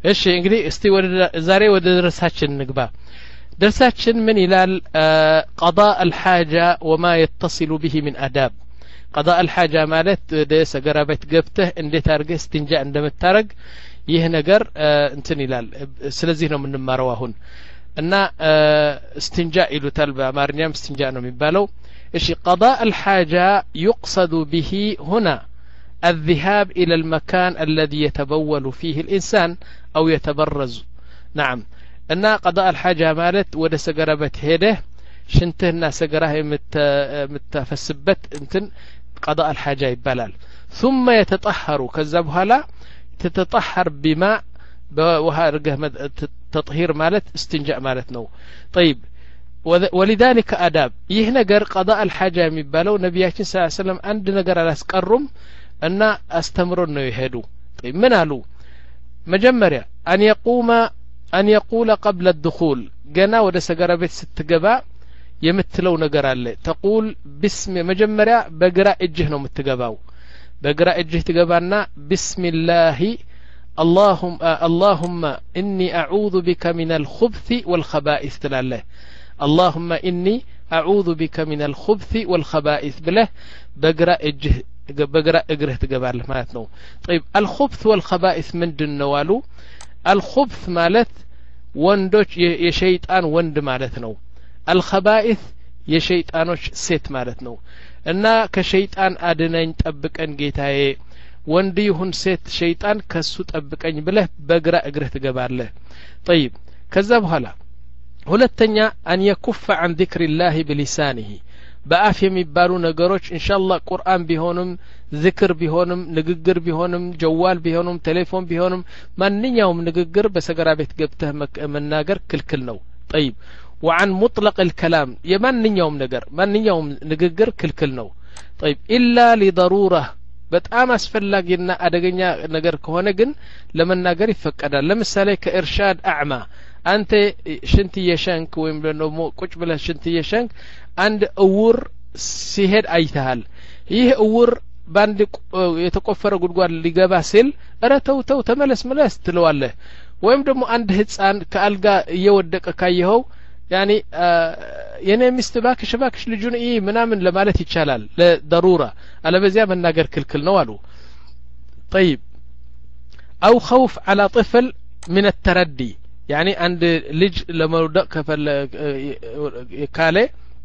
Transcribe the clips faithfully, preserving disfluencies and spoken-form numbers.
እሺ እንግዲህ እስቲ ወደ ዛሬ ወደ درساችን ንግባ درساችን ምን ይላል قضاء الحاجة وما يتصل به من آداب قضاء الحاجة ማለት ሰገራ ቤት ገብተህ እንዴት አድርገህ እስቲንጃ እንደምታረግ ይህ ነገር እንትን ይላል ስለዚህ ነው የምንማረው አሁን እና እስቲንጃ ይሉታል በአማርኛም እስቲንጃ ነው የሚባለው እሺ قضاء الحاجة يقصد به هنا الذهاب إلى المكان الذي يتبول فيه الإنسان أو يتبرز نعم أن قضاء الحاجة مالت ودا سقربت هيده شنتهنا سقراه متفسبت انتن قضاء الحاجة يبلال ثم يتطهر كذبها لا تتطهر بماء وهرجه تطهير مالت استنجاء مالت نو طيب ولذلك آداب يهنجر قضاء الحاجة يبلو نبياتنا صلى الله عليه وسلم عند نجر على سكرم أن أستمروا إنه يهدوا طيب من قالوا مجمرة أن يقوم أن يقول قبل الدخول جنا ودا سجرة بيت ست جبا يمثلوا نجر عليه تقول باسم مجمرة بقرأ الجهنم متجباو بقرأ الجه تجبانا بسم الله اللهم آه اللهم إني أعوذ بك من الخبث والخبائث تلاله اللهم إني أعوذ بك من الخبث والخبائث بله بقرأ الجه بقرأ اقره تقبال مالت نو طيب الخبث والخبائث من دن نوالو الخبث مالت وندوش يشيطان وند مالت نو الخبائث يشيطانوش ست مالت نو انا كشيطان ادنين طبقن ጌታዬ ወንድ ይሁን ሴት ሸይጣን ከሱ ጠብቀኝ ብለህ በግራ እግርህ ትገባለህ طيب ከዛ በኋላ ሁለተኛ አን يكف عن ذكر الله بلسانه በአፍ የሚባሉ ነገሮች ኢንሻአላህ ቁርአን ቢሆንም ዚክር ቢሆንም ንግግር ቢሆንም ጀዋል ቢሆንም ቴሌፎን ቢሆንም ማንኛውም ንግግር በሰገራ ቤት ገብተህ መናገር ክልክል ነው طيب وعن مطلق الكلام የማንኛውም ነገር ማንኛውም ንግግር ክልክል ነው طيب إلا لضرورة በጣም አስፈላጊና አደገኛ ነገር ከሆነ ግን ለመናገር ይፈቀዳል ለምሳሌ ከኢርሻድ አዕማ አንተ ሽንት የሸንክ ወይም ደግሞ ቁጭ ብለህ ሽንት የሸንክ አንድ እውር ሲሄድ አይተሃል ይህ እውር ባንድ የተቆፈረ ጉድጓድ ሊገባ ሲል እረ ተው ተው ተመለስ መለስ ትለዋለህ ወይም ደግሞ አንድ ህፃን ከአልጋ እየወደቀ ካየኸው ያኒ የኔ ሚስት ባክሽ ባክሽ ልጁን ኢ ምናምን ለማለት ይቻላል ለضروره አለበዚያ መናገር ክልክል ነው አሉ طيب او خوف على طفل من التردي يعني عند ልጅ ለመውደቅ ከፈለ ካለ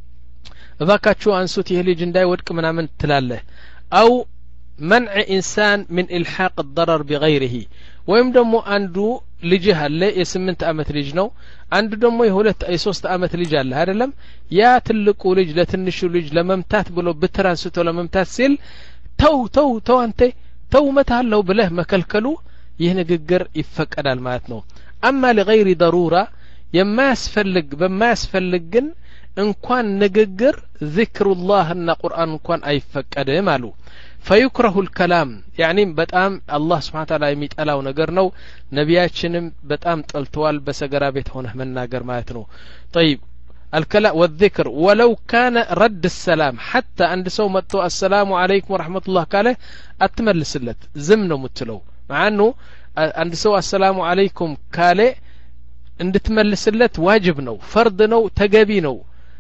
እባካችሁ አንሱት ይሄ ልጅ እንዳይወድቅ ምናምን ትላለህ او منع انسان من الحاق الضرر بغيره ወይም ደግሞ አንዱ ልጅ አለ የስምንት አመት ልጅ ነው አንዱ ደግሞ የሁለት የሶስት አመት ልጅ አለ አይደለም ያ ትልቁ ልጅ ለትንሹ ልጅ ለመምታት ብሎ በትራንስቶ ለመምታት ሲል ተው ተው ተው አንተ ተው መታለው ብለህ መከልከሉ ይህ ንግግር ይፈቀዳል ማለት ነው اما لغير ضروره የማያስፈልግ በማያስፈልግ ግን እንኳን ንግግር ذكر الله እና ቁርአን እንኳን አይፈቀድም አሉ فيكره الكلام يعني በጣም አላህ Subhanahu Wa Ta'ala የሚጠላው ነገር ነው ነቢያችንም በጣም ጠልተዋል በሰገራ ቤት ሆነህ መናገር ማለት ነው طيب الكلام والذكر ولو كان رد السلام حتى عند سو متو السلام عليكم ورحمة الله قاله اتملسلت ዝም ነው የምትለው مع انه عند سو السلام عليكم قاله እንድትመልስለት ዋጅብ ነው ፈርድ ነው ተገቢ ነው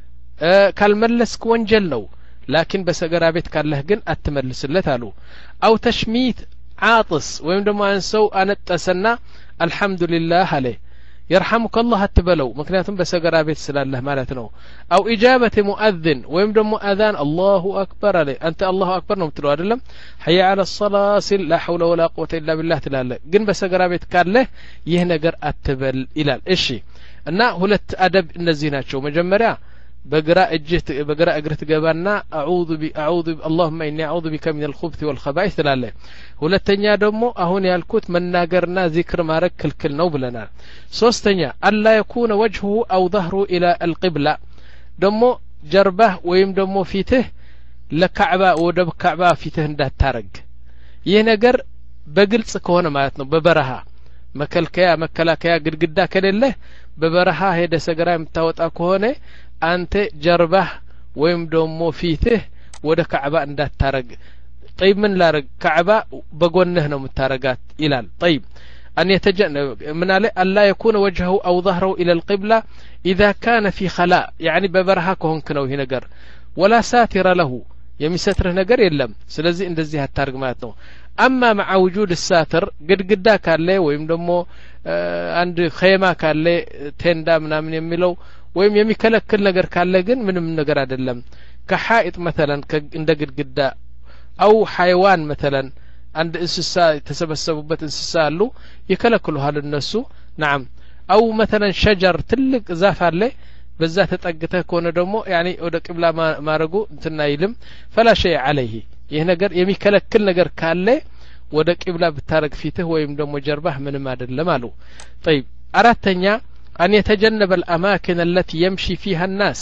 ካልመለስክ ወንጀል ነው لكن በሰገራ ቤት ካለህ ግን አትመልስለት አሉ او تشميت عاطس ወይም ደግሞ አንሰው አነጠሰና الحمد لله አለ يرحمك الله አትበለው ምክንያቱም በሰገራ ቤት ስላለህ ማለት ነው او اجابه مؤذن ወይም ደግሞ اذان الله اكبر አለ አንተ الله اكبر ነው የምትለው አይደለም حي على الصلاه لا حول ولا قوه الا بالله ትላለህ ግን በሰገራ ቤት ካለህ ይህ ነገር አትበል ይላል እሺ እና ሁለት አደብ እነዚህ ናቸው መጀመሪያ بقرا اجت بقرا اقرت جبانا اعوذ ب اعوذ اللهم اني اعوذ بك من الخبث والخبائث لاله ሁለተኛ ደግሞ አሁን ያልኩት መናገርና ዚክር ማረክ ክልክል ነው ብለናል ሶስተኛ አላ يكون وجهه او ظهره الى القبلة ደግሞ ጀርባህ ወይም ደግሞ ፊትህ ለካዕባ ወደ ካዕባ ፊትህ እንዳታረግ ይህ ነገር በግልጽ ከሆነ ማለት ነው በበረሃ መከልከያ መከላከያ ግድግዳ ከሌለ በበረሃ ሄደ ሰገራ የምታወጣ ከሆነ አንተ ጀርባህ ወይም ደግሞ ፊትህ ወደ ካዕባ እንዳታረግ طيب من لا كعبة بقولنه نو متارجات إلال طيب أن يتجنب من عليه ألا يكون وجهه أو ظهره إلى القبلة إذا كان في خلاء يعني ببرها كهون كنو هنا نجر ولا ساتر له يمستره نجر يلم سلزي اندزي هالتارق ماتنو أما مع وجود الساتر قد قدا كان له ويم دمو آه عند خيمة كان له تندا منا من يميلو ويم يمي كلا كل نجر كان له جن من من نجر أدلم كحائط مثلا كعند قد قدا أو حيوان مثلا عند انسسا يتسبسبوበት እንስሳ አሉ ይከለክሉሃል እነሱ نعم أو مثلا شجر ትልቅ ዛፍ አለ በዛ ተጠግተህ ከሆነ ደግሞ يعني ወደ ቂብላ ማረጉ እንትና ይልም فلا شيء عليه ይህ ነገር የሚከለክል ነገር ካለ ወደ ቂብላ ብታረግ ፊትህ ወይም ደግሞ ጀርባህ ምንም አይደለም አሉ طيب አራተኛ أن يتجنب الأماكن التي يمشي فيها الناس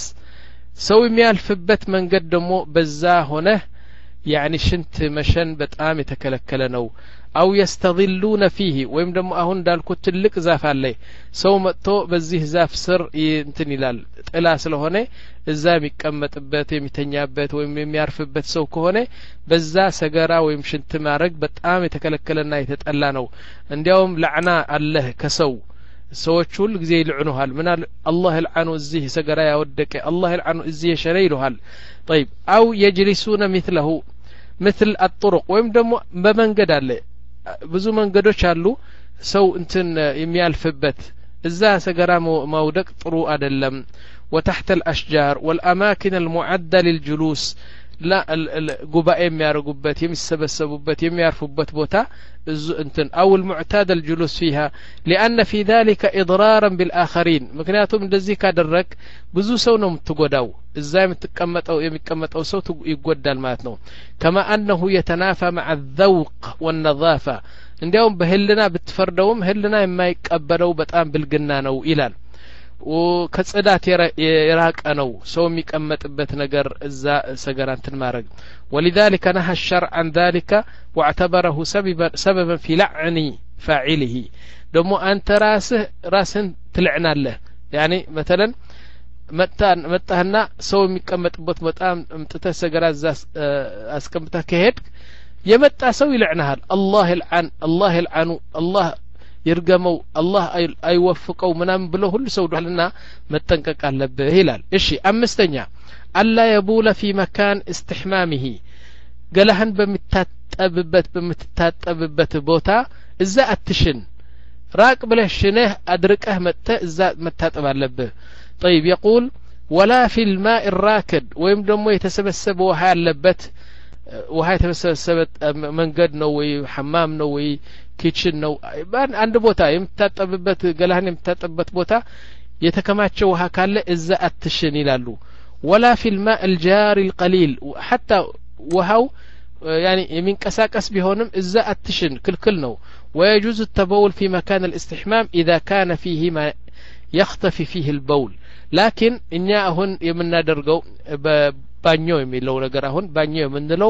ሰው የሚያልፍበት መንገድ ደግሞ በዛ ሆነ يعني شنت مشن بتقام يتكلكل نو أو يستظلون فيه ويم دم أهون دالكو تلك زاف عليه سو متو بزيه زاف سر ينتني لال إلا سلهونه الزام يكمت بيت يمتنيابت ويم يعرفبت سو كهونه بزا سجرا ويم شنت مارق بتقام يتكلكلنا يتتألا نو عندهم لعنة الله كسو سوت شو اللي زي يلعنوا هال من الله العنو الزيه سجرا يودك الله العنو الزيه شريله هال طيب أو يجلسون مثله مثل الطرق ويم دمو بمنقد عليه بزو منقدوش علو سو انتن يميالفبت الزا سقرا مودك طرو أدلم وتحت الأشجار والأماكن المعدة للجلوس لا القباء يميارقبت يمسبسببت يميارفبت بوتا انتن أو المعتاد الجلوس فيها لأن في ذلك إضرارا بالآخرين مكنياتهم دزي كادرك بزو سونهم تقوداو ازاي متقمط او يمقمط او سو يقودال معناتنو كما أنه يتنافى مع الذوق والنظافة እንዲያውም በህልና ብትፈርደውም ህልና የማይቀበለው በጣም ብልግና ነው ይላል ወከጽዳት የራቀ ነው ሰው የሚቀመጥበት ነገር እዛ ሰገራንትን ማረግ ولذلك نهى الشرع عن ذلك واعتبره سببا سببا في لعن فاعله دمو انت راسه راسن تلعناله يعني مثلا መጣን መጣህና ሰው የሚቀመጥበት በጣም እምጥተህ ሰገራ እዛ አስቀምጠህ ከሄድ የመጣ ሰው ይልعنሃል الله العن الله العن الله يرجموا الله አይወፍቀው ምናም ብሎ ሁሉ ሰው ዱልና መጠንቀቅ አለበት ይላል እሺ አምስተኛ አላ يبول في مكان استحمامه ገላህን በሚታጠብበት በሚታጠብበት ቦታ እዛ አትሽን ራቅ ብለህ ሽነህ አድርቀህ መጥተህ እዛ መታጠብ አለበት طيب يقول ولا في الماء الراكد ويم دمو يتسبسب وها ያለበት وها يتسبسب መንገድ ነው ወይ حمام ነው ወይ ኪችን ነው አንድ ቦታ የምታጠብበት ገላህን የምታጠብበት ቦታ የተከማቸ ውሃ ካለ እዛ አትሽን ይላሉ ولا في الماء الجاري القليل حتى وهو يعني የሚንቀሳቀስ ቢሆንም እዛ አትሽን ክልክል ነው ويجوز التبول في مكان الاستحمام إذا كان فيه ما يختفي فيه البول لكن እኛ አሁን የምናደርገው በባኞ የሚለው ነገር አሁን ባኞ የምንለው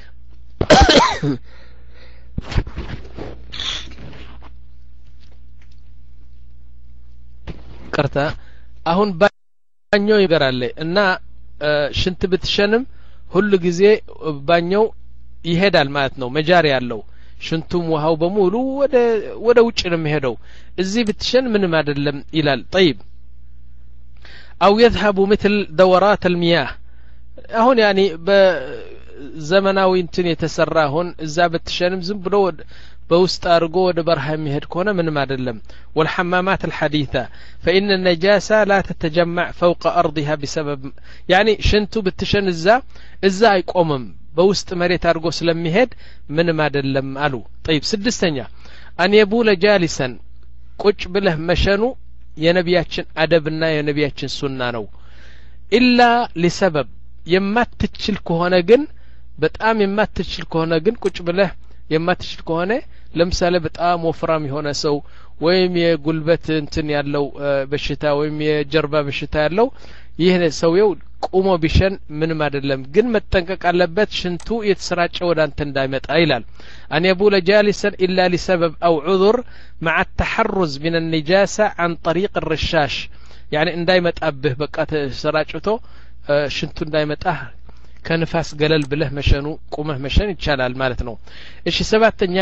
ቀርታ አሁን ባኞ ይገራል እና ሽንት ብትሸንም ሁሉ ጊዜ ባኞው ይሄዳል ማለት ነው መጃሪ ያለው ሽንቱም ውሃው በሙሉ ወደ ወደ ውጭ ነው የሚሄደው እዚህ ብትሸን ምንም አይደለም ይላል طيب أو يذهب مثل دورات المياه هون يعني بزمناوي انتن يتسرى هون إذا بتشنم زم بلو بوسط أرجو ودبرها مهد كونه من ما دلم والحمامات الحديثة فإن النجاسة لا تتجمع فوق أرضها بسبب يعني شنتو بتشن إذا إذا يقومم بوسط مريت أرجو سلم مهد من ما دلم ألو طيب سدستنيا أن يبول جالسا كوش بله مشانو የነቢያችን አደብና የነቢያችን ሱና ነው ኢላ ለሰበብ የማትችል ከሆነ ግን በጣም የማትችል ከሆነ ግን ቁጭ ብለህ የማትችል ከሆነ ለምሳሌ በጣም ወፍራም የሆነ ሰው ወይም የጉልበት እንትን ያለው በሽታ ወይም የጀርባ በሽታ ያለው ይሄ ሰውየው ቆሞ ቢሸን ምንም አይደለም ግን መጠንቀቅ አለበት ሽንቱ የተሰራጨ ወደ አንተ እንዳይመጣ ይላል أن يبول جالسا إلا لسبب أو عذر مع التحرز من النجاسة عن طريق الرشاش يعني إن دايمت أبه بقى سراجته شنتو دايمت أه كنفاس قلل بله مشانو قومه مشان يتشالال مالتنو إيش سبعتنيا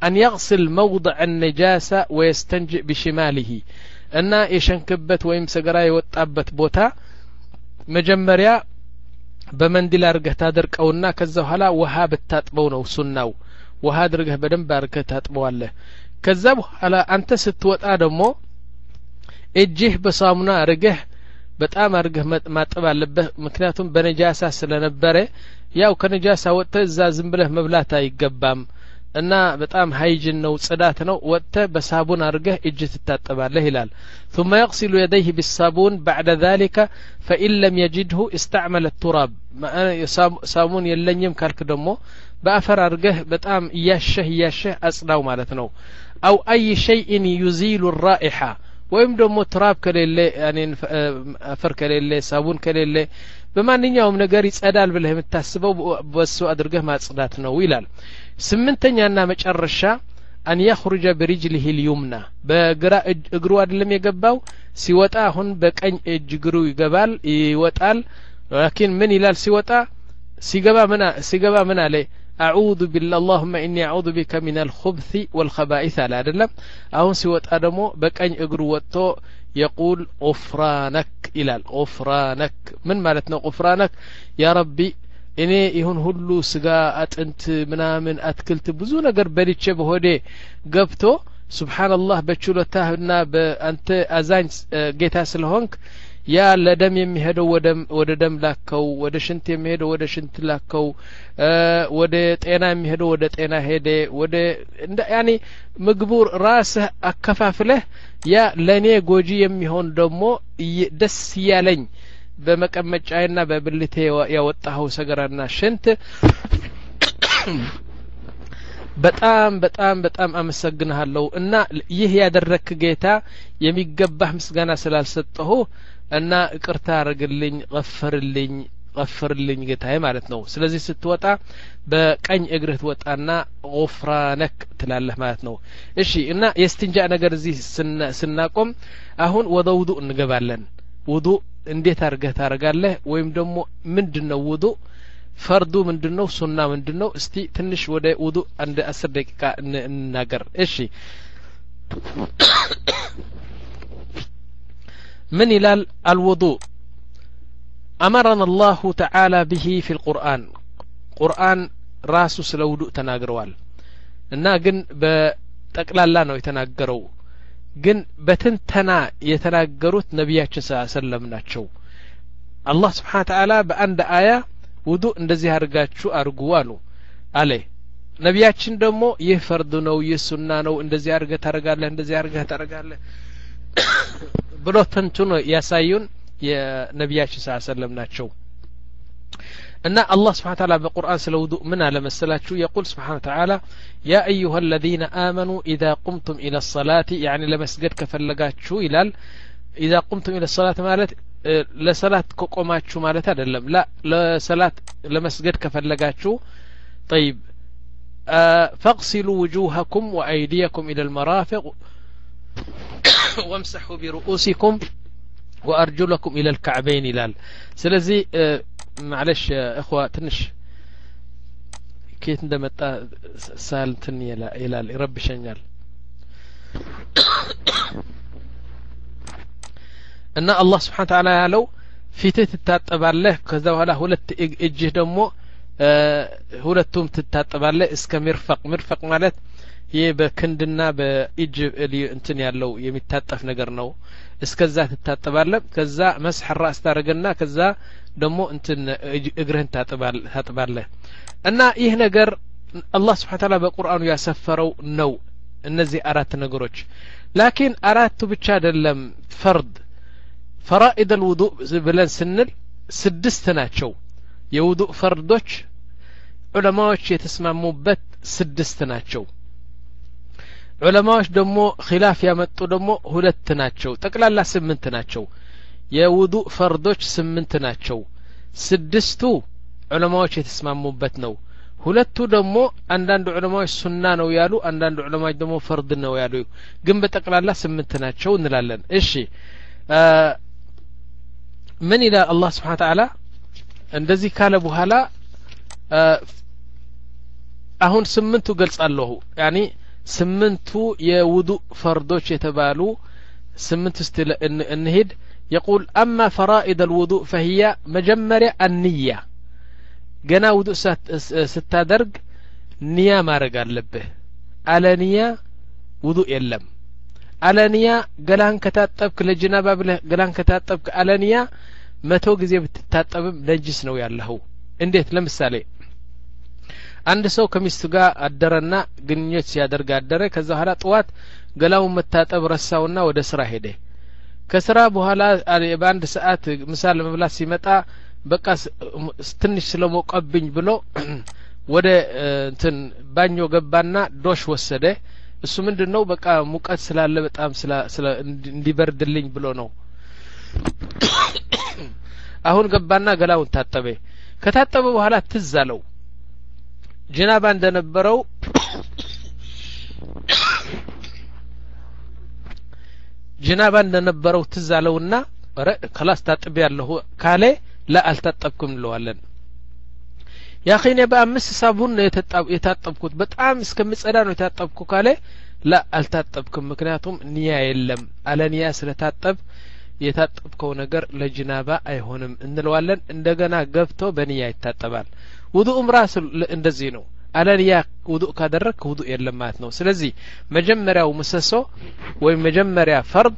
أن يغسل موضع النجاسة ويستنجئ بشماله أن يشنكبت ويم سقرا يوطابت بوتا مجمريا بمنديل أرجه تادرك أونا كذا هلا وها بتاتبونه وسناو وها درجه بدن باركه تاتبواله كذا هلا أنت ستوت آدمو እጅህ በሳሙና አርገህ በጣም አርገህ ማጠብ አለበት ምክንያቱም በነጃሳ ስለነበረ ያው ከነጃሳ ወጥተ እዛ ዝም ብለህ መብላት አይገባም እና በጣም ሃይጂን ነው ጽዳት ነው ወጥተ በሳቡን አርገህ እጅ ትታጠባለህ ይላል ثم يغسل يديه بالصابون بعد ذلك فإن لم يجده استعمل التراب ሳሙን የለኝም ካልክ ደግሞ በአፈር አርገህ በጣም ያሸህ ያሸህ አጽዳው ማለት ነው أو أي شيء يزيل الرائحة ወይም ደግሞ ትራብ ከሌለ ያኔ አፈር ከሌለ ሳቡን ከሌለ በማንኛውም ነገር ይጸዳል ብለህ የምታስበው በሱ አድርገህ ማጽዳት ነው ይላል ስምንተኛና መጨረሻ أن يخرج برجله اليمنى በግራ እግሩ አይደለም የገባው ሲወጣ አሁን በቀኝ እግሩ ይገባል ይወጣል لكن ምን ይላል ሲወጣ ሲገባ ምን ሲገባ ምን አለ أعوذ بالله اللهم إني أعوذ بك من الخبث والخبائث على أدلم أهون سوت أدمو بكأن أجرو وتو يقول غفرانك إلى غفرانك من مالتنا غفرانك يا ربي إني يهون هلو سجاءت أنت منا من أتكلت بزونا قربلي تشبه هدي قبتو سبحان الله بتشولتها بأنت أزاين جيتها سلهونك ያ ለደም የሚሄደው ወደም ወደ ደም ላከው ወደ ሽንት የሚሄደው ወደ ሽንት ላከው ወደ ጤና የሚሄደው ወደ ጤና ሄደ ወደ ያኒ ምግቡ ራስህ አከፋፍለህ ያ ለኔ ጎጂ የሚሆን ደግሞ ደስ ያለኝ በመቀመጫዬና በብልቴ ያወጣው ሰገራና ሽንት በጣም በጣም በጣም አመሰግናለሁ እና ይህ ያደረክ ጌታ የሚገባህ ምስጋና ስላልሰጠሁ እና ይቅርታ አርግልኝ ገፍርልኝ ገፍርልኝ ጌታዬ ማለት ነው ስለዚህ ስትወጣ በቀኝ እግርህ ትወጣና غفرانك ትላለህ ማለት ነው እሺ እና የስትንጃ ነገር እዚህ ስናቆም አሁን ወደ ውዱእ እንገባለን ውዱእ እንዴት አርገህ ታረጋለህ ወይም ደግሞ ምንድነው ውዱእ ፈርዱ ምንድነው ሱና ምንድነው እስቲ ትንሽ ወደ ውዱእ አንድ አስር ደቂቃ እንናገር እሺ من إلى الوضوء أمرنا الله تعالى به في القرآن قرآن راسو سلودو تناقروال إننا قن بتقلال نو يتناقرو قن بتنتنا يتناقروت نبياتش صلى الله عليه وسلم ناتشو الله سبحانه وتعالى بأند آية وضوء اندزي هرقاتشو أرقوالو عليه نبياتشن دمو يفرد نو يسنة نو اندزي هرقات هرقاله اندزي هرقات هرقاله ብሎ ተንትኖ ያሳዩን የነብያችን ሰለላሁ ዐለይሂ ወሰለም ናቸው እና አላህ Subhanahu Wa Ta'ala በቁርአን ስለ ውዱእ ምን አለ መሰላችሁ يقول سبحانه وتعالى يا ايها الذين امنوا اذا قمتم الى الصلاه يعني ለመስገድ ከፈለጋችሁ ይላል اذا قمتم الى الصلاه ማለት ለሰላት ቆቆማችሁ ማለት አይደለም لا ለሰላት ለመስገድ ከፈለጋችሁ طيب فاغسلوا وجوهكم وايديكم الى المرافق وامسحوا برؤوسكم وأرجلكم إلى الكعبين لال سلزي اه معلش اخوة تنش كيت ندمت سالتني إلى رب شنجال أن الله سبحانه وتعالى لو في تتتابع له كذا ولا هولت اجه دمو اه هولتهم تتتابع له اسك مرفق مرفق مالت ይሄ በክንድና በእጅ እንትን ያለው የሚታጠፍ ነገር ነው እስከዛ ተታጠባለ ከዛ መስح الراس ታረገና ከዛ ደሞ እንትን እግርህን ታጠባለ እና ይህ ነገር አላህ Subhanahu Wa Ta'ala በቁርአኑ ያሰፈረው ነው እነዚህ አራት ነገሮች ላኪን አራቱ ብቻ አይደለም ፈርድ فرائض الوضوء ብለን ስንል ስድስት ናቸው የውዱእ ፈርዶች ዑለማዎች የተስማሙበት ስድስት ናቸው ዑለማዎች ደግሞ ኺላፍ ያመጡ ደግሞ ሁለት ናቸው ጠቅላላ ስምንት ናቸው የውዱእ ፈርዶች ስምንት ናቸው ስድስቱ ዑለማዎች የተስማሙበት ነው ሁለቱ ደግሞ አንዳንድ ዑለማዎች ሱና ነው ያሉ አንዳንድ ዑለማዎች ደግሞ ፈርድ ነው ያሉ ግን በጠቅላላ ስምንት ናቸው እንላለን እሺ ምን ይላል አላህ Subhanahu Wa Ta'ala እንደዚህ ካለ በኋላ አሁን ስምንቱ ገልጻለሁ ያኒ ስምንቱ የውዱእ ፈርዶች የተባሉ ስምንት እስቲ እንሂድ يقول أما فرائض الوضوء فهي مجمرة النية جنا وضوء ستادرج نية ما رجع لبه على نية وضوء يلم على نية جلان كتاتبك للجنابة بله جلان كتاتبك على نية ما توجز يبتتاتب نجس نوي الله انديت لمثالي عند سو كميستو ጋር አደረና ግንኙነት ሲያደርግ አደረ ከዛ ኋላ ጥዋት ገላው መታጠብ ረሳውና ወደ ስራ ሄደ ከስራ በኋላ በአንድ ሰዓት ምሳል መብላት ሲመጣ በቃ ትንሽ ስለሞቀብኝ ብሎ ወደ እንትን ባኞ ገባና ዶሽ ወሰደ እሱ ምንድነው በቃ ሙቀት ስላለ በጣም ስለ እንዲበርድልኝ ብሎ ነው አሁን ገባና ገላውን ታጠበ ከታጠበ በኋላ ትዛለው ጀናባ እንደነበረው ጀናባ እንደነበረው ትዛለውና አረ خلاص ታጥብ ያለው ካለ لا አልታጠብኩም ለዋለን ያኺኔ በአምስት ሳቡን የታጠብኩት በጣም እስከምጸዳ ነው የታጠብኩ ካለ لا አልታጠብኩም ምክንያቱም ንያ የለም አለ ንያ ስለታጠብ የታጠብከው ነገር ለጅናባ አይሆንም እንለዋለን እንደገና ገብቶ በንያ ይታጠባል ውዱእም ራስ እንደዚህ ነው አለንያ ውዱእ ካደረክ ውዱእ የለም ማለት ነው ስለዚህ መጀመሪያው ምሰሶ ወይ መጀመሪያ ፈርድ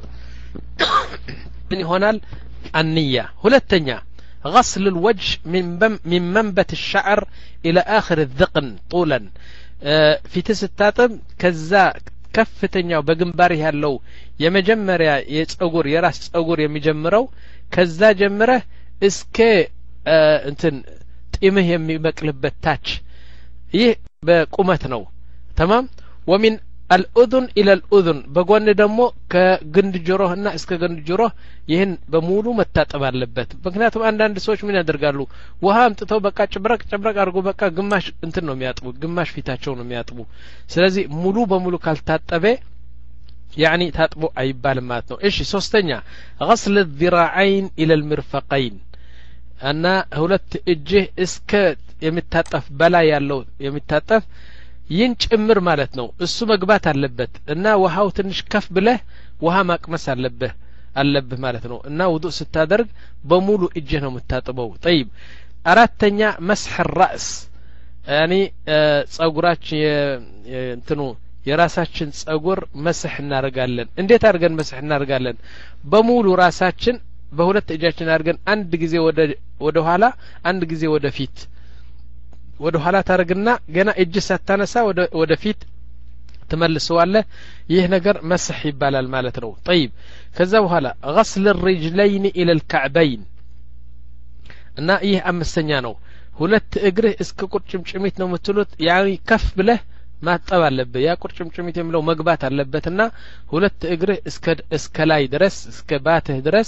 ምን ይሆናል አንያ ሁለተኛ غسل الوجه من من منبت الشعر الى اخر الذقن طولا في تستاطب كذا ከፍተኛው በግንባር ያለው የመጀመሪያ የጸጉር የራስ ጸጉር የሚጀምረው ከዛ ጀምረህ እስከ እንትን ጢምህ የሚበቅልበት ታች ይህ በቁመት ነው تمام ومن الاذن الى الاذن በጎን ደግሞ ከግንድ ጆሮህና እስከ ግንድ ጆሮህ ይህን በሙሉ መታጠብ አለበት ምክንያቱም አንዳንድ ሰዎች ምን ያደርጋሉ ውሃ አምጥተው በቃ ጭብረቅ ጭብረቅ አድርጎ በቃ ግማሽ እንትን ነው የሚያጥቡ ግማሽ ፊታቸው ነው የሚያጥቡ ስለዚህ ሙሉ በሙሉ ካልታጠበ يعني ታጥቦ አይባልም ማለት ነው እሺ ሶስተኛ غسل الذراعين الى المرفقين እና ሁለት እጅህ እስከ የሚታጠፍ በላይ ያለው የሚታጠፍ ይህን ጭምር ማለት ነው እሱ መግባት አለበት እና ውሃው ትንሽ ከፍ ብለህ ውሃ ማቅመስ አለበት አለበት ማለት ነው እና ውዱእ ስታደርግ በሙሉ እጅህ ነው የምታጥበው طيب አራተኛ مسح الراس يعني ጸጉራችን እንትኑ የራሳችን ጸጉር መስህ እናርጋለን እንዴት አድርገን መስህ እናርጋለን በሙሉ ራሳችን በሁለት እጃችን አድርገን አንድ ጊዜ ወደ ወደ ኋላ አንድ ጊዜ ወደ ፊት ወደ ኋላ ታርግና ገና እጅ ሳታነሳ ወደ ወደ ፊት ተመልሰዋለህ ይህ ነገር መስህ ይባላል ማለት ነው طيب ከዛ በኋላ غسل الرجلين الى الكعبين እና ይህ አምስተኛ ነው ሁለት እግርህ እስከ ቁርጭምጭሚት ነው የምትሉት ያኒ ከፍ ብለህ ማጠብ አለበት ያ ቁርጭምጭሚት የሚለው መግባት አለበትና ሁለት እግርህ እስከ እስከ ላይ ድረስ እስከ ባትህ ድረስ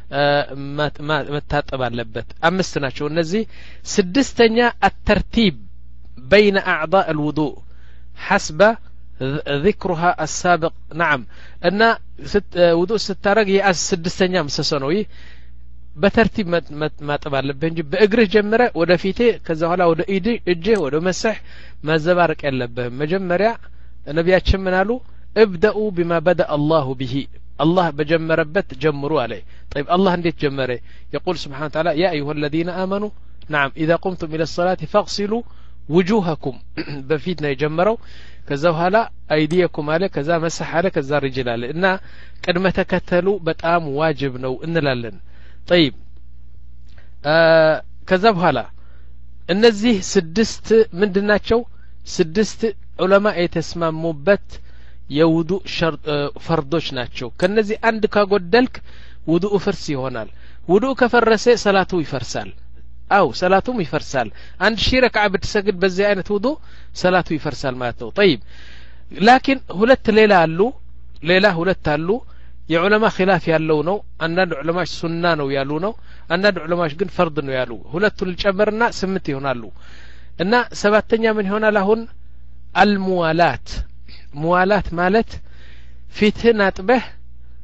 መታጠብ አለበት አምስት ናቸው እነዚህ ስድስተኛ الترتيب بين اعضاء الوضوء حسب ذكرها السابق نعم እና ውዱእ ስታረግ ይህ ስድስተኛ ምሰሶ ነው ይህ በተርቲብ ማጠብ አለበት እንጂ በእግርህ ጀምረ ወደ ፊቴ ከዛ ኋላ ወደ ኢድ እጅ ወደ መስህ ማዘባረቅ ያለበት መጀመሪያ ነብያችን ምን አሉ ابدأوا بما بدأ الله به الله بجمربت جمروا عليه طيب الله انديت جمره يقول سبحانه وتعالى يا ايها الذين امنوا نعم اذا قمتم الى الصلاه فاغسلوا وجوهكم بفيتنا يجمروا كذا هلا ايديكم على كذا مسح على كذا رجل على ان قدم تكتلوا بጣም واجب ነው እንላለን طيب آه كذا هلا እነዚህ ስድስት ምንድናቸው ስድስት ዑለማ የተስማሙበት የውዱእ ሸርጥ ፈርዶች ናቸው ከነዚህ አንድ ካጎደልክ ውዱእ ፍርስ ይሆናል ውዱእ ከፈረሰ ሰላቱ ይፈርሳል አው ሰላቱም ይፈርሳል አንድ ሺህ ረክዓ ብትሰግድ በዚህ አይነት ውዱእ ሰላቱ ይፈርሳል ማለት ነው طيب لكن ሁለት ሌላ አሉ ሌላ ሁለት አሉ የዑለማ ኺላፍ ያለው ነው አንዳንድ ዑለማዎች ሱና ነው ያሉ ነው አንዳንድ ዑለማዎች ግን ፈርድ ነው ያሉ ሁለቱን ልጨምርና ስምንት ይሆናሉ እና ሰባተኛ ምን ይሆናል አሁን አልሙዋላት ሙዋላት ማለት ፊትህን አጥበህ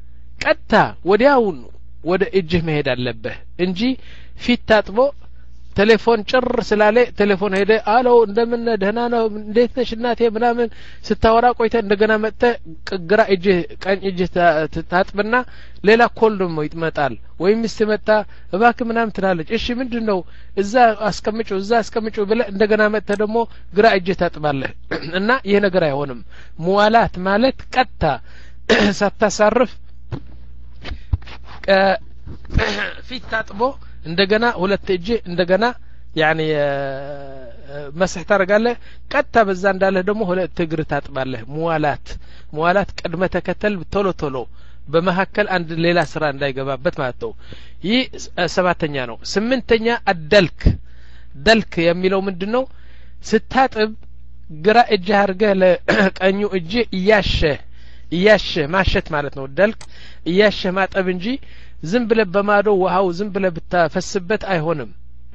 ቀጥታ ወዲያውን ወደ እጅህ መሄድ አለበት እንጂ ፊት ታጥቦ ቴሌፎን ጭር ስላለ ቴሌፎን ሄደ አሎ እንደምን ደህና ነው እንዴት ነሽ እናቴ ምናምን ስታወራ ቆይተ እንደገና መጥተ ግራ እጅ ቀኝ እጅ ታጥብና ሌላ ኮል ደግሞ ይመጣል ወይም ሲመጣ እባክ ምናምን ትላለች እሺ ምንድነው እዛ አስቀምጪው እዛ አስቀምጪው ብለ እንደገና መጥተ ደግሞ ግራ እጅ ታጥባለህ እና ይሄ ነገር አይሆንም ሙዋላት ማለት ቀጥታ ሳታሳርፍ ፊት ታጥቦ እንደገና ሁለት እጅ እንደገና ያኒ መስح ታረጋለህ ቀጥታ በዛ እንዳለህ ደግሞ ሁለት እግር ታጥባለህ ሙዋላት ሙዋላት ቅድመ ተከተል ቶሎ ቶሎ በመሐከል አንድ ሌላ ስራ እንዳይገባበት ማለት ነው ይህ ሰባተኛ ነው ስምንተኛ አደልክ ደልክ የሚለው ምንድነው ስታጥብ ግራ እጅ አርገህ ለቀኙ እጅ እያሸ እያሸ ማሸት ማለት ነው ደልክ እያሸ ማጠብ እንጂ ዝም ብለ በማዶ ውሃው ዝም ብለ ብታፈስበት አይሆንም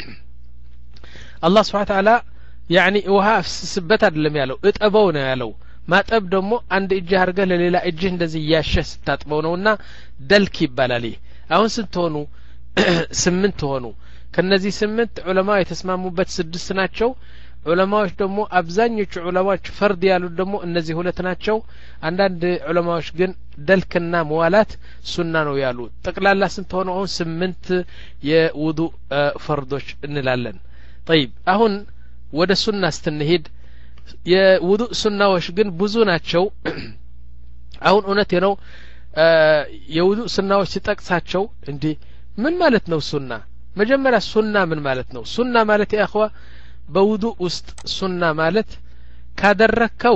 አላህ Subhanahu Ta'ala ያኒ ውሃ ፍስስበት አይደለም ያለው እጠበው ነው ያለው ማጠብ ደግሞ አንድ እጅ አርገ ለሌላ እጅ እንደዚህ ያሸህ ስታጥበው ነውና ደልክ ይባላል አሁን ስንት ሆኑ ስምንት ሆኑ ከነዚህ ስምንት ዑለማ የተስማሙበት ስድስት ናቸው ዑለማዎች ደግሞ አብዛኞቹ ዑለማዎች ፈርድ ያሉት ደግሞ እነዚህ ሁለት ናቸው አንዳንድ ዑለማዎች ግን ደልክና መዋላት ሱና ነው ያሉ ጠቅላላ ስንት ሆነ አሁን ስምንት የውዱእ ፈርዶች እንላለን طيب አሁን ወደ ሱና ስትንሄድ የውዱእ ሱናዎች ግን ብዙ ናቸው አሁን እውነት ነው የውዱእ ሱናዎች ሲጠቅሳቸው እንዴ ምን ማለት ነው ሱና መጀመሪያ ሱና ምን ማለት ነው ሱና ማለት ያ اخوا በውዱእ ውስጥ ሱና ማለት ካደረከው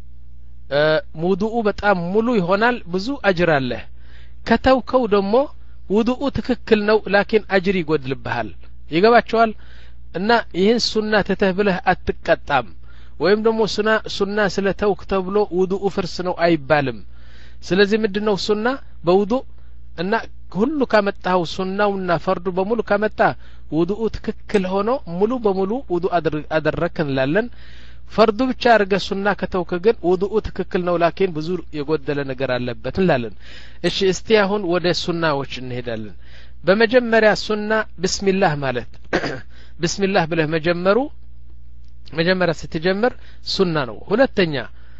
ውዱኡ በጣም ሙሉ ይሆናል ብዙ አጅር አለ ከተውከው ደግሞ ውዱኡ ትክክል ነው ላኪን አጅር ይጎድልብሃል ይገባቸዋል እና ይህን ሱና ተተብለህ አትቀጣም ወይም ደግሞ ሱና ሱና ስለተውክ ተብሎ ውዱኡ ፍርስ ነው አይባልም ስለዚህ ምንድነው ሱና በውዱእ እና ሁሉ ካመጣው ሱናውና ፈርዱ በሙሉ ካመጣ ውዱኡ ትክክል ሆኖ ሙሉ በሙሉ ውዱእ አደረከን ላለን ፈርዱ ብቻ አርገ ሱና ከተውከ ግን ውዱኡ ትክክል ነው ላኪን ብዙ የጎደለ ነገር አለበት ላለን እሺ እስቲ አሁን ወደ ሱናዎች እንሄዳለን በመጀመሪያ ሱና ቢስሚላህ ማለት ቢስሚላህ ብለህ መጀመሩ መጀመሪያ ስትጀምር ሱና ነው ሁለተኛ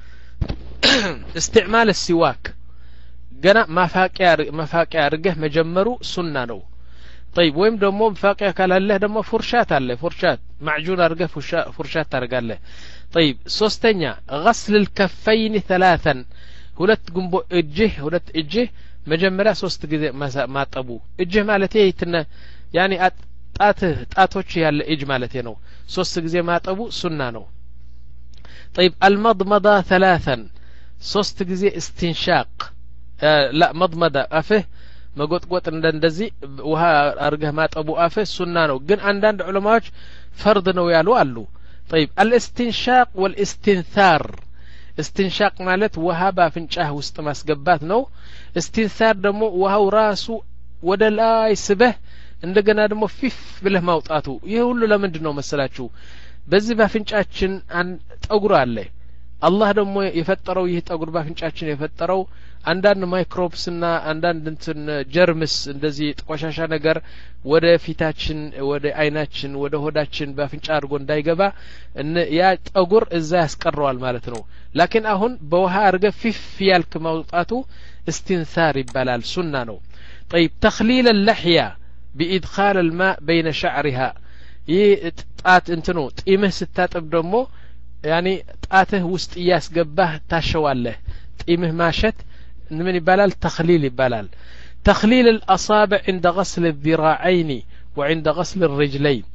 استعمال السواك ገና ማፋቂያ ማፋቂያ አርገህ መጀመሩ ሱና ነው طيب ወይም ደግሞ ማፋቂያ ካላለህ ደግሞ ፉርሻት አለ ፉርሻት ማዕጁን አርገህ ፉርሻት ታርጋለህ طيب ሶስተኛ غسل الكفين ثلاثا ሁለት ጉንቦ እጅህ ሁለት እጅህ መጀመሪያ ሶስት ጊዜ ማጠቡ እጅህ ማለት ይሄ ያኒ ጣትህ ጣቶች ያለ እጅ ማለት ነው ሶስት ጊዜ ማጠቡ ሱና ነው طيب المضمضة ثلاثا ሶስት ጊዜ استنشاق لا مضمضة أفه መጎጥጎጥ እንደዚህ ውሃ አርገህ ማጠቡ አፈ ሱና ነው ግን አንዳንድ ዑለማዎች ፈርድ ነው ያሉ አሉ طيب الاستنشاق والاستنثار استنشاق ማለት ውሃ ባፍንጫህ ውስጥ ማስገባት ነው استنثار ደግሞ ውሃው ራሱ ወደ ላይ ስበህ እንደገና ደግሞ ፊፍ ብለህ ማውጣቱ ይሄ ሁሉ ለምንድን ነው መሰላችሁ በዚህ ባፍንጫችን ጠጉር አለ አላህ ደግሞ የፈጠረው ይህ ጠጉር ባፍንጫችን የፈጠረው አንዳንድ ማይክሮብስና አንዳንድ እንትን ጀርምስ እንደዚህ ቆሻሻ ነገር ወደ ፊታችን ወደ አይናችን ወደ ሆዳችን ባፍንጫ አርጎ እንዳይገባ ያ ጠጉር እዛ ያስቀረዋል ማለት ነው ላኪን አሁን በውሃ አርገ ፊፍ ያልክ ማውጣቱ استنثار ይባላል ሱና ነው طيب تخليل اللحية بإدخال الماء بين شعرها يطات انتنو طيمه ስታጠብ ደግሞ ያኒ ጣትህ ውስጥ ያስገባህ ታሸዋለህ طيمه ማሸት من يبالال تخليل يبالال تخليل الأصابع عند غسل الذراعين وعند غسل الرجلين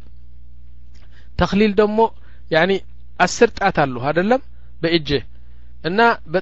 تخليل دمو يعني السرت أتالو هذا اللم بإجه إنه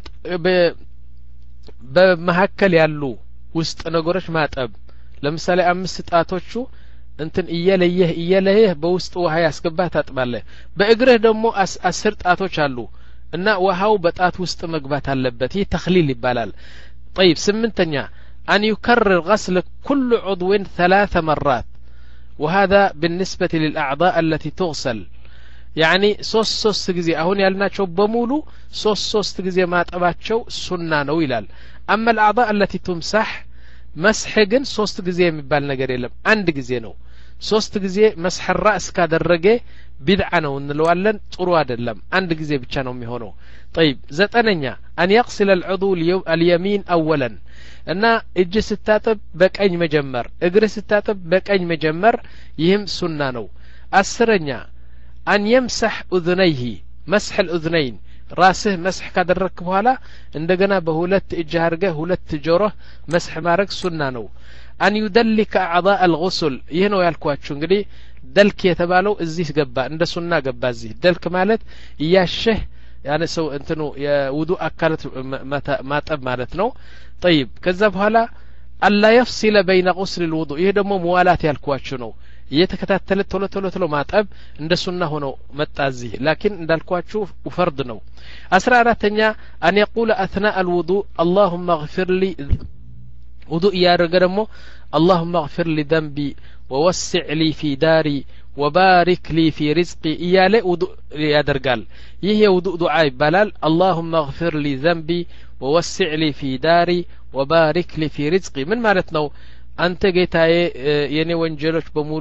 بمهكل يالو وست نقرش ما تأب لمثال أمس تأتوشو انتن إياليه إياليه بوست وهاي أسكبه تأتباله بإقره دمو السرت أتوش هالو እና ውሃው በጣት ውስጥ መግባት አለበት ይህ ተخليل ይባላል طيب سمنتኛ ان يكرر غسل كل عضو ثلاث مرات وهذا بالنسبة للأعضاء التي تغسل يعني ሶስት ሶስት ጊዜ አሁን ያልናቸው በሙሉ ሶስት ሶስት ጊዜ ማጠባቸው ሱና ነው ይላል اما الأعضاء التي تمسح مسح ግን ሶስት ጊዜ የሚባል ነገር የለም አንድ ጊዜ ነው ሶስት ጊዜ መስح الراس ካደረገ ቢድዓ ነው እንለዋለን ጥሩ አይደለም አንድ ጊዜ ብቻ ነው የሚሆነው طيب ዘጠነኛ ان يغسل العضو اليمين اولا እና እጅ ስታጠብ በቀኝ መጀመር እግር ስታጠብ በቀኝ መጀመር ይህም ሱና ነው አስረኛ ان يمسح اذنيه مسح الاذنين ራስህ መስح ካደረክ በኋላ እንደገና በሁለት እጅ አድርገህ ሁለት ጆሮህ መስح ማድረግ ሱና ነው ان يدلك اعضاء الغسل ይህ ነው ያልኳችሁ እንግዲህ ደልክ የተባለው እዚህ ገባ እንደ ሱና ገባ እዚህ ደልክ ማለት ያሸህ ያኔ ሰው እንትኑ የውዱእ አካላት ማጠብ ማለት ነው طيب ከዛ በኋላ አላ يفصل بين غسل الوضوء ይሄ ደግሞ መዋላት ያልኳችሁ ነው እየተከታተለ ቶሎ ቶሎ ቶሎ ማጠብ እንደ ሱና ሆኖ መጣ እዚህ ላኪን እንዳልኳችሁ ፈርድ ነው አስራ አራተኛ ان يقول اثناء الوضوء اللهم اغفر لي وضوء ያደረገ ደግሞ اللهم اغفر لي ذنبي ووسع لي في داري وبارك لي في رزقي እያለ ውዱእ ያደርጋል ይሄ ውዱእ ዱዓ ይባላል اللهم اغفر لي ذنبي ووسع لي في داري وبارك لي في رزقي ምን ማለት ነው አንተ ጌታዬ የኔ ወንጀሎች በሙሉ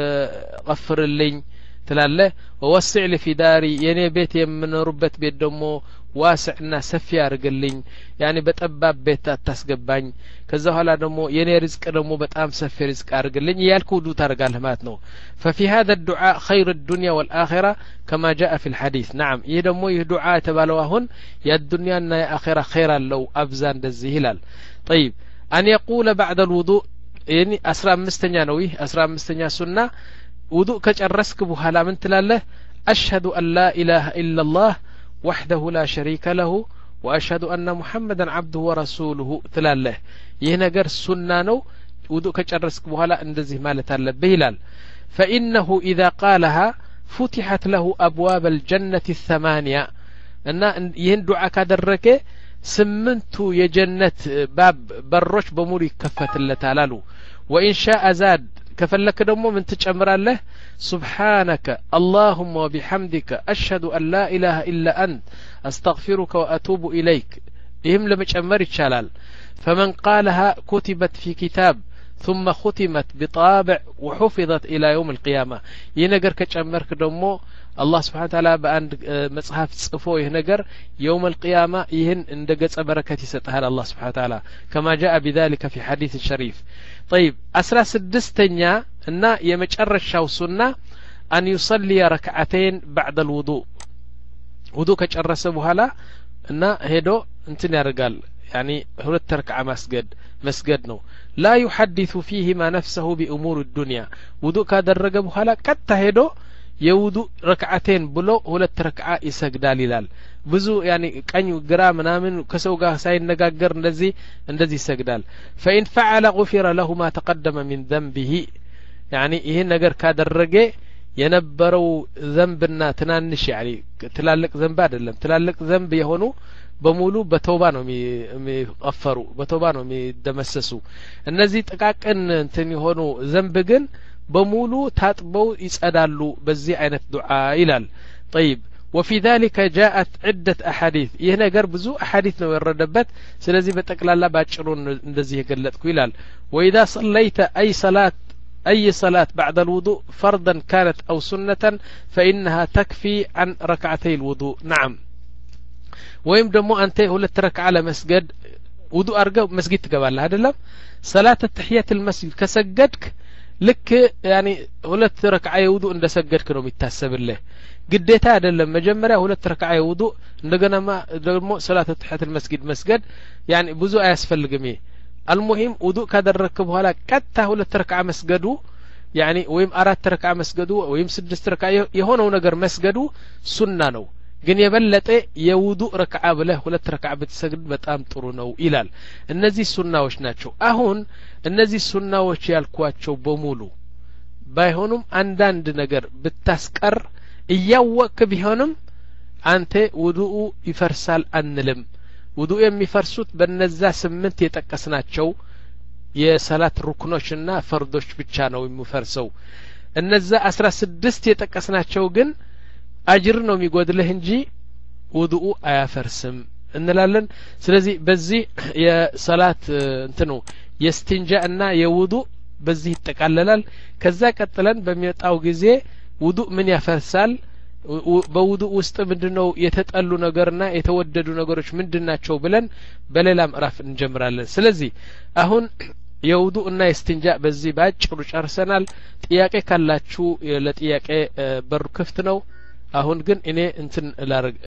غفرልኝ ትላለህ ووسع لي في داري የኔ ቤት የምኖርበት ቤት ደግሞ ዋስዕና ሰፊ ያርግልኝ ያኒ በጠባብ ቤት አታስገባኝ ከዛ ኋላ ደግሞ የኔ ርዝቅ ደግሞ በጣም ሰፊ ርዝቅ አርግልኝ ያልኩ ዱዓ ታርጋለህ ማለት ነው ففي هذا الدعاء خير الدنيا والآخرة كما جاء في الحديث نعم ይሄ ደግሞ ይህ ዱዓ የተባለው አሁን የዱንያና የአኺራ ኸይር አለው አብዛ እንደዚህ ይላል طيب ان يقول بعد الوضوء يعني አስራ አምስተኛ ነው ይህ አስራ አምስተኛ ሱና ውዱእ ከጨረስክ በኋላ ምን ትላለህ أشهد أن لا إله إلا الله وحده لا شريك له وأشهد أن محمدا عبده ورسوله تلاله ይህ ነገር ሱና ነው ውዱእ ከጨረስክ በኋላ እንደዚህ ማለት አለብህ ይላል فإنه إذا قالها فتحت له أبواب الجنة الثمانية እና ይህን ዱዓ ካደረገ ስምንቱ የጀነት ባብ በሮች በሙሉ ይከፈትለታል አሉ وإن شاء زاد كفلك دمو من تجمرالله سبحانك اللهم وبحمدك أشهد أن لا إله إلا أنت أستغفرك وأتوب إليك إهم لم يجمر الشلال فمن قالها كتبت في كتاب ثم ختمت بطابع وحفظت إلى يوم القيامة ينقر كجمر كدمو الله سبحانه وتعالى بأن مصحف صفو ينقر يوم القيامة يهن اندقص بركة ستهل الله سبحانه وتعالى كما جاء بذلك في حديث الشريف طيب أسرى سدستنيا أن يمجر الشاو سنة أن يصلي ركعتين بعد الوضوء وضوء كجر سبوها لا أن هدو انتني رجال يعني هلت ركعة مسجد مسجد نو لا يحدث فيهما نفسه بأمور الدنيا وضوء كادر رجبوها لا كتا هدو የውዱእ ረክዓቴን ብሎ ሁለት ረክዓ ይሰግዳል ይላል ብዙ ያኒ ቀኝ ግራ ምናምን ከሰው ጋር ሳይነጋገር እንደዚህ እንደዚህ ይሰግዳል فإن فعل غفر له ما تقدم من ذنبه يعني ይሄ ነገር ካደረገ የነበረው ዘንብና ትናንሽ ያኒ ትላልቅ ዘንብ አይደለም ትላልቅ ዘንብ የሆኑ በሙሉ በተውባ ነው የሚቀፈሩ በተውባ ነው የሚደመሰሱ እነዚህ ጥቃቅን እንትን የሆኑ ዘንብ ግን በሙሉ ታጥበው ይጸዳሉ በዚህ አይነት ዱዓ ይላል طيب وفي ذلك جاءت عدة أحاديث ይህ ነገር ብዙ أحاديث ነው የወረደበት ስለዚህ በጠቅላላ ባጭሩ እንደዚህ የገለጥኩ ይላል وإذا صليت أي صلاة أي صلاة بعد الوضوء فرضا كانت أو سنة فإنها تكفي عن ركعتي الوضوء نعم ወይም ደግሞ አንተ ሁለት ረክዓ ለመስገድ ውዱእ አርገው መስጊድ ትገባለህ አይደለም صلاة التحية المسجد ከሰገድክ ልክ ያኒ ሁለት ረክዓ የውዱእ እንደሰገድክ ነው የሚታሰብልህ ግዴታ አይደለም መጀመሪያ ሁለት ረክዓ የውዱእ እንደገና ደግሞ ሶላት ተህያት المسجد መስገድ ያኒ ብዙ አያስፈልግም المهم ውዱእ ካደረክ በኋላ ቀጥታ ሁለት ረክዓ መስገዱ ያኒ ወይም አራት ረክዓ መስገዱ ወይም ስድስት ረክዓ የሆነው ነገር መስገዱ ሱና ነው ግን የበለጠ የውዱእ ረክዓ ብለህ ሁለት ረክዓ ብትሰግድ በጣም ጥሩ ነው ይላል እነዚህ ሱናዎች ናቸው አሁን እነዚህ ሱናዎች ያልኳቸው በሙሉ ባይሆኑም አንዳንድ ነገር ብታስቀር እያወቅ ቢሆንም አንተ ውዱኡ ይፈርሳል አንልም ውዱኡ የሚፈርሱት በነዛ ስምንት የጠቀስናቸው የሰላት ሩክኖችና ፈርዶች ብቻ ነው የሚፈርሰው እነዛ አስራ ስድስት የጠቀስናቸው ግን አጅር ነው የሚጎድልህ እንጂ ውዱኡ አያፈርስም እንላለን ስለዚህ በዚህ የሰላት እንትኑ የስቲንጃ እና የውዱእ በዚህ ይጠቃለላል ከዛ ቀጥለን በሚመጣው ጊዜ ውዱእ ምን ያፈርሳል በውዱእ ውስጥ ምንድነው የተጠሉ ነገርና የተወደዱ ነገሮች ምንድናቸው ብለን በሌላ ምዕራፍ እንጀምራለን ስለዚህ አሁን የውዱእ እና የስትንጃ በዚህ ባጭሩ ጨርሰናል ጥያቄ ካላችሁ ለጥያቄ በሩ ክፍት ነው አሁን ግን እኔ እንትን ላርግ